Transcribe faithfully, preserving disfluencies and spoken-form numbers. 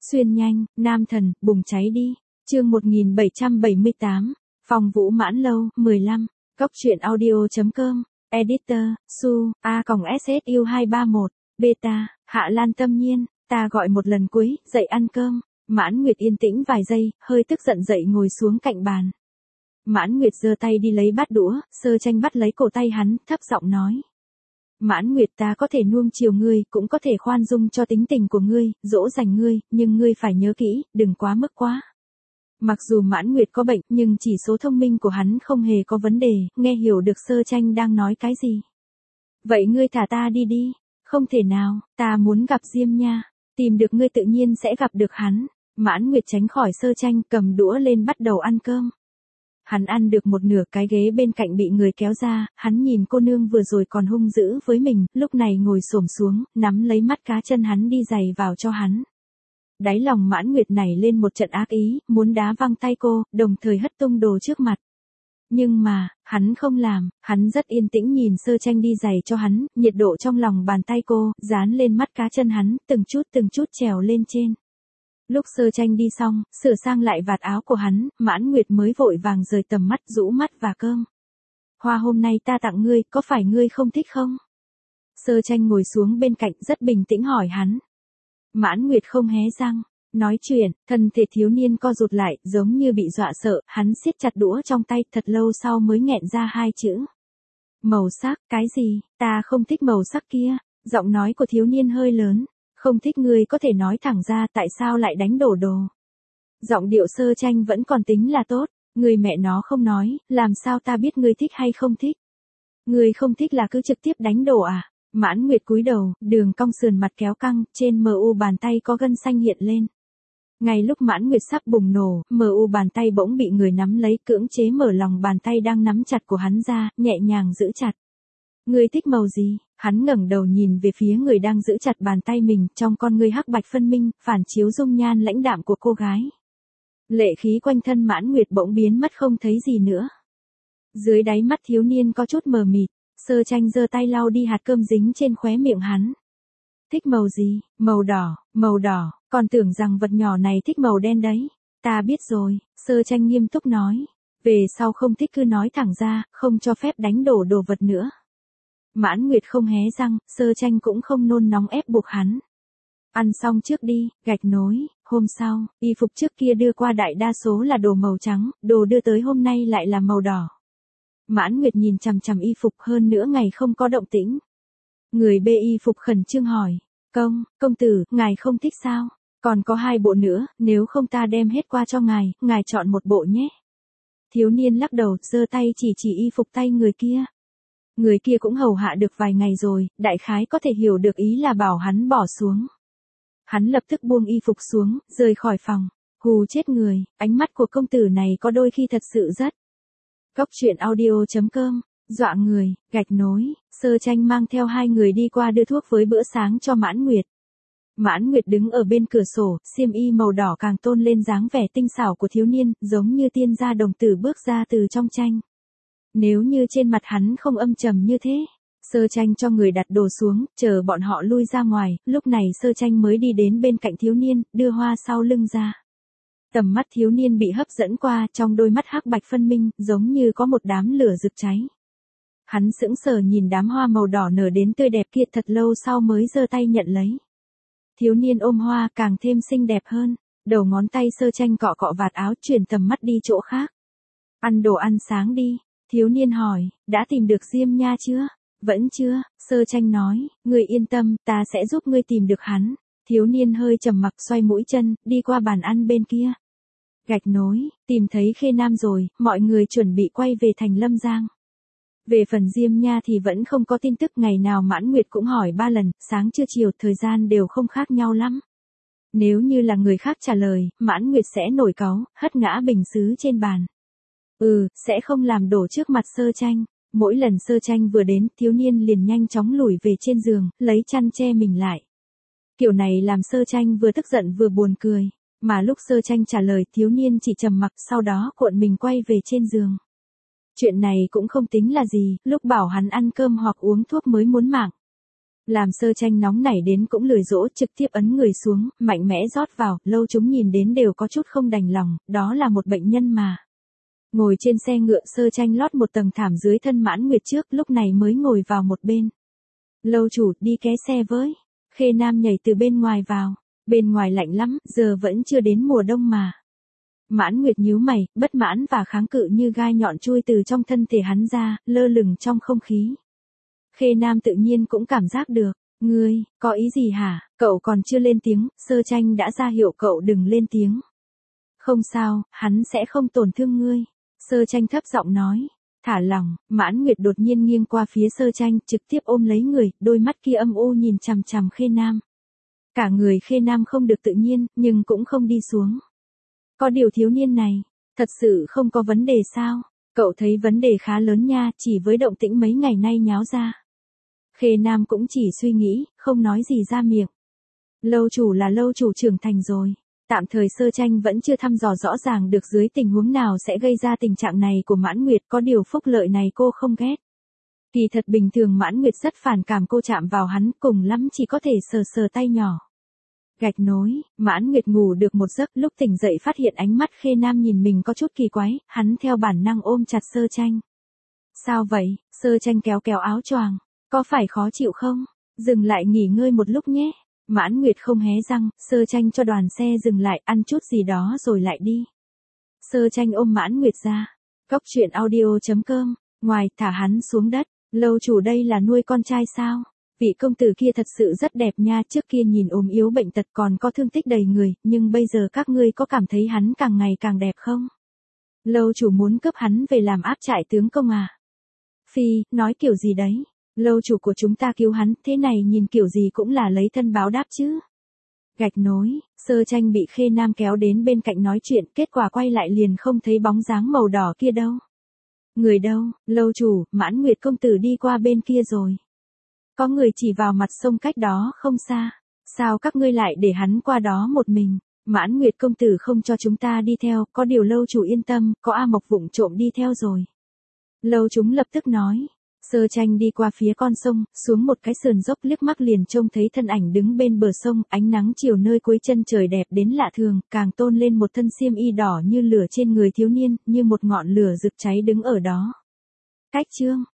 Xuyên nhanh, nam thần, bùng cháy đi. Chương một nghìn bảy trăm bảy mươi tám, Phong Vũ Mãn Lâu, mười lăm, Cốc truyện audio.com, Editor, Su, A còng S S U hai ba mốt, Beta, Hạ Lan Tâm Nhiên, ta gọi một lần cuối, dậy ăn cơm. Mãn Nguyệt yên tĩnh vài giây, hơi tức giận dậy ngồi xuống cạnh bàn. Mãn Nguyệt giơ tay đi lấy bát đũa, Sơ Tranh bắt lấy cổ tay hắn, thấp giọng nói. Mãn Nguyệt, ta có thể nuông chiều ngươi, cũng có thể khoan dung cho tính tình của ngươi, dỗ dành ngươi, nhưng ngươi phải nhớ kỹ, đừng quá mức quá. Mặc dù Mãn Nguyệt có bệnh, nhưng chỉ số thông minh của hắn không hề có vấn đề, nghe hiểu được Sơ Tranh đang nói cái gì. Vậy ngươi thả ta đi đi. Không thể nào, ta muốn gặp Diêm Nha. Tìm được ngươi tự nhiên sẽ gặp được hắn. Mãn Nguyệt tránh khỏi Sơ Tranh, cầm đũa lên bắt đầu ăn cơm. Hắn ăn được một nửa, cái ghế bên cạnh bị người kéo ra, hắn nhìn cô nương vừa rồi còn hung dữ với mình, lúc này ngồi xổm xuống, nắm lấy mắt cá chân hắn đi giày vào cho hắn. Đáy lòng Mãn Nguyệt nảy lên một trận ác ý, muốn đá văng tay cô, đồng thời hất tung đồ trước mặt. Nhưng mà, hắn không làm, hắn rất yên tĩnh nhìn Sơ Tranh đi giày cho hắn, nhiệt độ trong lòng bàn tay cô, dán lên mắt cá chân hắn, từng chút từng chút trèo lên trên. Lúc Sơ Tranh đi xong, sửa sang lại vạt áo của hắn, Mãn Nguyệt mới vội vàng rời tầm mắt, rũ mắt và cơm. Hoa hôm nay ta tặng ngươi, có phải ngươi không thích không? Sơ Tranh ngồi xuống bên cạnh rất bình tĩnh hỏi hắn. Mãn Nguyệt không hé răng. Nói chuyện, thân thể thiếu niên co rụt lại, giống như bị dọa sợ, hắn siết chặt đũa trong tay, thật lâu sau mới nghẹn ra hai chữ. Màu sắc, cái gì, ta không thích màu sắc kia. Giọng nói của thiếu niên hơi lớn. Không thích ngươi có thể nói thẳng ra, tại sao lại đánh đổ đồ. Giọng điệu Sơ Tranh vẫn còn tính là tốt, người mẹ nó không nói, làm sao ta biết ngươi thích hay không thích. Ngươi không thích là cứ trực tiếp đánh đổ à. Mãn Nguyệt cúi đầu, đường cong sườn mặt kéo căng, trên mờ u bàn tay có gân xanh hiện lên. Ngay lúc Mãn Nguyệt sắp bùng nổ, mờ u bàn tay bỗng bị người nắm lấy, cưỡng chế mở lòng bàn tay đang nắm chặt của hắn ra, nhẹ nhàng giữ chặt. Ngươi thích màu gì? Hắn ngẩng đầu nhìn về phía người đang giữ chặt bàn tay mình, trong con ngươi hắc bạch phân minh, phản chiếu dung nhan lãnh đạm của cô gái. Lệ khí quanh thân Mãn Nguyệt bỗng biến mất không thấy gì nữa. Dưới đáy mắt thiếu niên có chút mờ mịt, Sơ Tranh giơ tay lau đi hạt cơm dính trên khóe miệng hắn. Thích màu gì? Màu đỏ, màu đỏ, còn tưởng rằng vật nhỏ này thích màu đen đấy. Ta biết rồi, Sơ Tranh nghiêm túc nói. Về sau không thích cứ nói thẳng ra, không cho phép đánh đổ đồ vật nữa. Mãn Nguyệt không hé răng, Sơ Tranh cũng không nôn nóng ép buộc hắn. Ăn xong trước đi, gạch nối. Hôm sau, y phục trước kia đưa qua đại đa số là đồ màu trắng, đồ đưa tới hôm nay lại là màu đỏ. Mãn Nguyệt nhìn chằm chằm y phục, hơn nửa ngày không có động tĩnh. Người bê y phục khẩn trương hỏi. Công, công tử, ngài không thích sao? Còn có hai bộ nữa, nếu không ta đem hết qua cho ngài, ngài chọn một bộ nhé. Thiếu niên lắc đầu, giơ tay chỉ chỉ y phục tay người kia. Người kia cũng hầu hạ được vài ngày rồi, đại khái có thể hiểu được ý là bảo hắn bỏ xuống. Hắn lập tức buông y phục xuống, rời khỏi phòng. Hù chết người, ánh mắt của công tử này có đôi khi thật sự rất. Cốc truyện audio.com, dọa người, gạch nối. Sơ Tranh mang theo hai người đi qua đưa thuốc với bữa sáng cho Mãn Nguyệt. Mãn Nguyệt đứng ở bên cửa sổ, xiêm y màu đỏ càng tôn lên dáng vẻ tinh xảo của thiếu niên, giống như tiên gia đồng tử bước ra từ trong tranh. Nếu như trên mặt hắn không âm trầm như thế. Sơ Tranh cho người đặt đồ xuống, chờ bọn họ lui ra ngoài, lúc này Sơ Tranh mới đi đến bên cạnh thiếu niên, đưa hoa sau lưng ra. Tầm mắt thiếu niên bị hấp dẫn qua, trong đôi mắt hắc bạch phân minh, giống như có một đám lửa rực cháy. Hắn sững sờ nhìn đám hoa màu đỏ nở đến tươi đẹp kia, thật lâu sau mới giơ tay nhận lấy. Thiếu niên ôm hoa càng thêm xinh đẹp hơn, đầu ngón tay Sơ Tranh cọ cọ vạt áo, chuyển tầm mắt đi chỗ khác. Ăn đồ ăn sáng đi. Thiếu niên hỏi, đã tìm được Diêm Nha chưa? Vẫn chưa, Sơ Tranh nói, ngươi yên tâm, ta sẽ giúp ngươi tìm được hắn. Thiếu niên hơi trầm mặc, xoay mũi chân, đi qua bàn ăn bên kia. Gạch nối, tìm thấy Khê Nam rồi, mọi người chuẩn bị quay về thành Lâm Giang. Về phần Diêm Nha thì vẫn không có tin tức, ngày nào Mãn Nguyệt cũng hỏi ba lần, sáng trưa chiều, thời gian đều không khác nhau lắm. Nếu như là người khác trả lời, Mãn Nguyệt sẽ nổi cáu, hất ngã bình sứ trên bàn. Ừ, sẽ không làm đổ trước mặt Sơ Tranh. Mỗi lần Sơ Tranh vừa đến, thiếu niên liền nhanh chóng lủi về trên giường, lấy chăn che mình lại. Kiểu này làm Sơ Tranh vừa tức giận vừa buồn cười. Mà lúc Sơ Tranh trả lời, thiếu niên chỉ trầm mặc, sau đó cuộn mình quay về trên giường. Chuyện này cũng không tính là gì, lúc bảo hắn ăn cơm hoặc uống thuốc mới muốn mạng. Làm Sơ Tranh nóng nảy đến cũng lười dỗ, trực tiếp ấn người xuống, mạnh mẽ rót vào, Lâu chúng nhìn đến đều có chút không đành lòng, đó là một bệnh nhân mà. Ngồi trên xe ngựa, Sơ Tranh lót một tầng thảm dưới thân Mãn Nguyệt trước, lúc này mới ngồi vào một bên. Lâu chủ, đi ké xe với. Khê Nam nhảy từ bên ngoài vào. Bên ngoài lạnh lắm, giờ vẫn chưa đến mùa đông mà. Mãn Nguyệt nhíu mày, bất mãn và kháng cự như gai nhọn chui từ trong thân thể hắn ra, lơ lửng trong không khí. Khê Nam tự nhiên cũng cảm giác được. Ngươi, có ý gì hả? Cậu còn chưa lên tiếng, Sơ Tranh đã ra hiệu cậu đừng lên tiếng. Không sao, hắn sẽ không tổn thương ngươi. Sơ Tranh thấp giọng nói. Thả lòng, Mãn Nguyệt đột nhiên nghiêng qua phía Sơ Tranh, trực tiếp ôm lấy người, đôi mắt kia âm u nhìn chằm chằm Khê Nam. Cả người Khê Nam không được tự nhiên, nhưng cũng không đi xuống. Có điều thiếu niên này, thật sự không có vấn đề sao? Cậu thấy vấn đề khá lớn nha, chỉ với động tĩnh mấy ngày nay nháo ra. Khê Nam cũng chỉ suy nghĩ, không nói gì ra miệng. Lâu chủ là lâu chủ trưởng thành rồi. Tạm thời Sơ Tranh vẫn chưa thăm dò rõ ràng được dưới tình huống nào sẽ gây ra tình trạng này của Mãn Nguyệt, có điều phúc lợi này cô không ghét. Kỳ thật bình thường Mãn Nguyệt rất phản cảm cô chạm vào hắn, cùng lắm chỉ có thể sờ sờ tay nhỏ. Gạch nối, Mãn Nguyệt ngủ được một giấc, lúc tỉnh dậy phát hiện ánh mắt Khê Nam nhìn mình có chút kỳ quái, hắn theo bản năng ôm chặt Sơ Tranh. Sao vậy? Sơ Tranh kéo kéo áo choàng. Có phải khó chịu không? Dừng lại nghỉ ngơi một lúc nhé. Mãn Nguyệt không hé răng, Sơ Tranh cho đoàn xe dừng lại, ăn chút gì đó rồi lại đi. Sơ Tranh ôm Mãn Nguyệt ra. Cốc truyện audio chấm com, ngoài, thả hắn xuống đất. Lâu chủ đây là nuôi con trai sao? Vị công tử kia thật sự rất đẹp nha, trước kia nhìn ốm yếu bệnh tật còn có thương tích đầy người, nhưng bây giờ các ngươi có cảm thấy hắn càng ngày càng đẹp không? Lâu chủ muốn cướp hắn về làm áp trại tướng công à? Phi, nói kiểu gì đấy? Lâu chủ của chúng ta cứu hắn, thế này nhìn kiểu gì cũng là lấy thân báo đáp chứ. Gạch nối, Sơ Tranh bị Khê Nam kéo đến bên cạnh nói chuyện, kết quả quay lại liền không thấy bóng dáng màu đỏ kia đâu. Người đâu? Lâu chủ, Mãn Nguyệt công tử đi qua bên kia rồi. Có người chỉ vào mặt sông cách đó không xa. Sao các ngươi lại để hắn qua đó một mình? Mãn Nguyệt công tử không cho chúng ta đi theo, có điều lâu chủ yên tâm, có A Mộc vụng trộm đi theo rồi. Lâu chúng lập tức nói. Sơ Tranh đi qua phía con sông, xuống một cái sườn dốc, liếc mắt liền trông thấy thân ảnh đứng bên bờ sông, ánh nắng chiều nơi cuối chân trời đẹp đến lạ thường, càng tôn lên một thân xiêm y đỏ như lửa trên người thiếu niên, như một ngọn lửa rực cháy đứng ở đó. Cách chương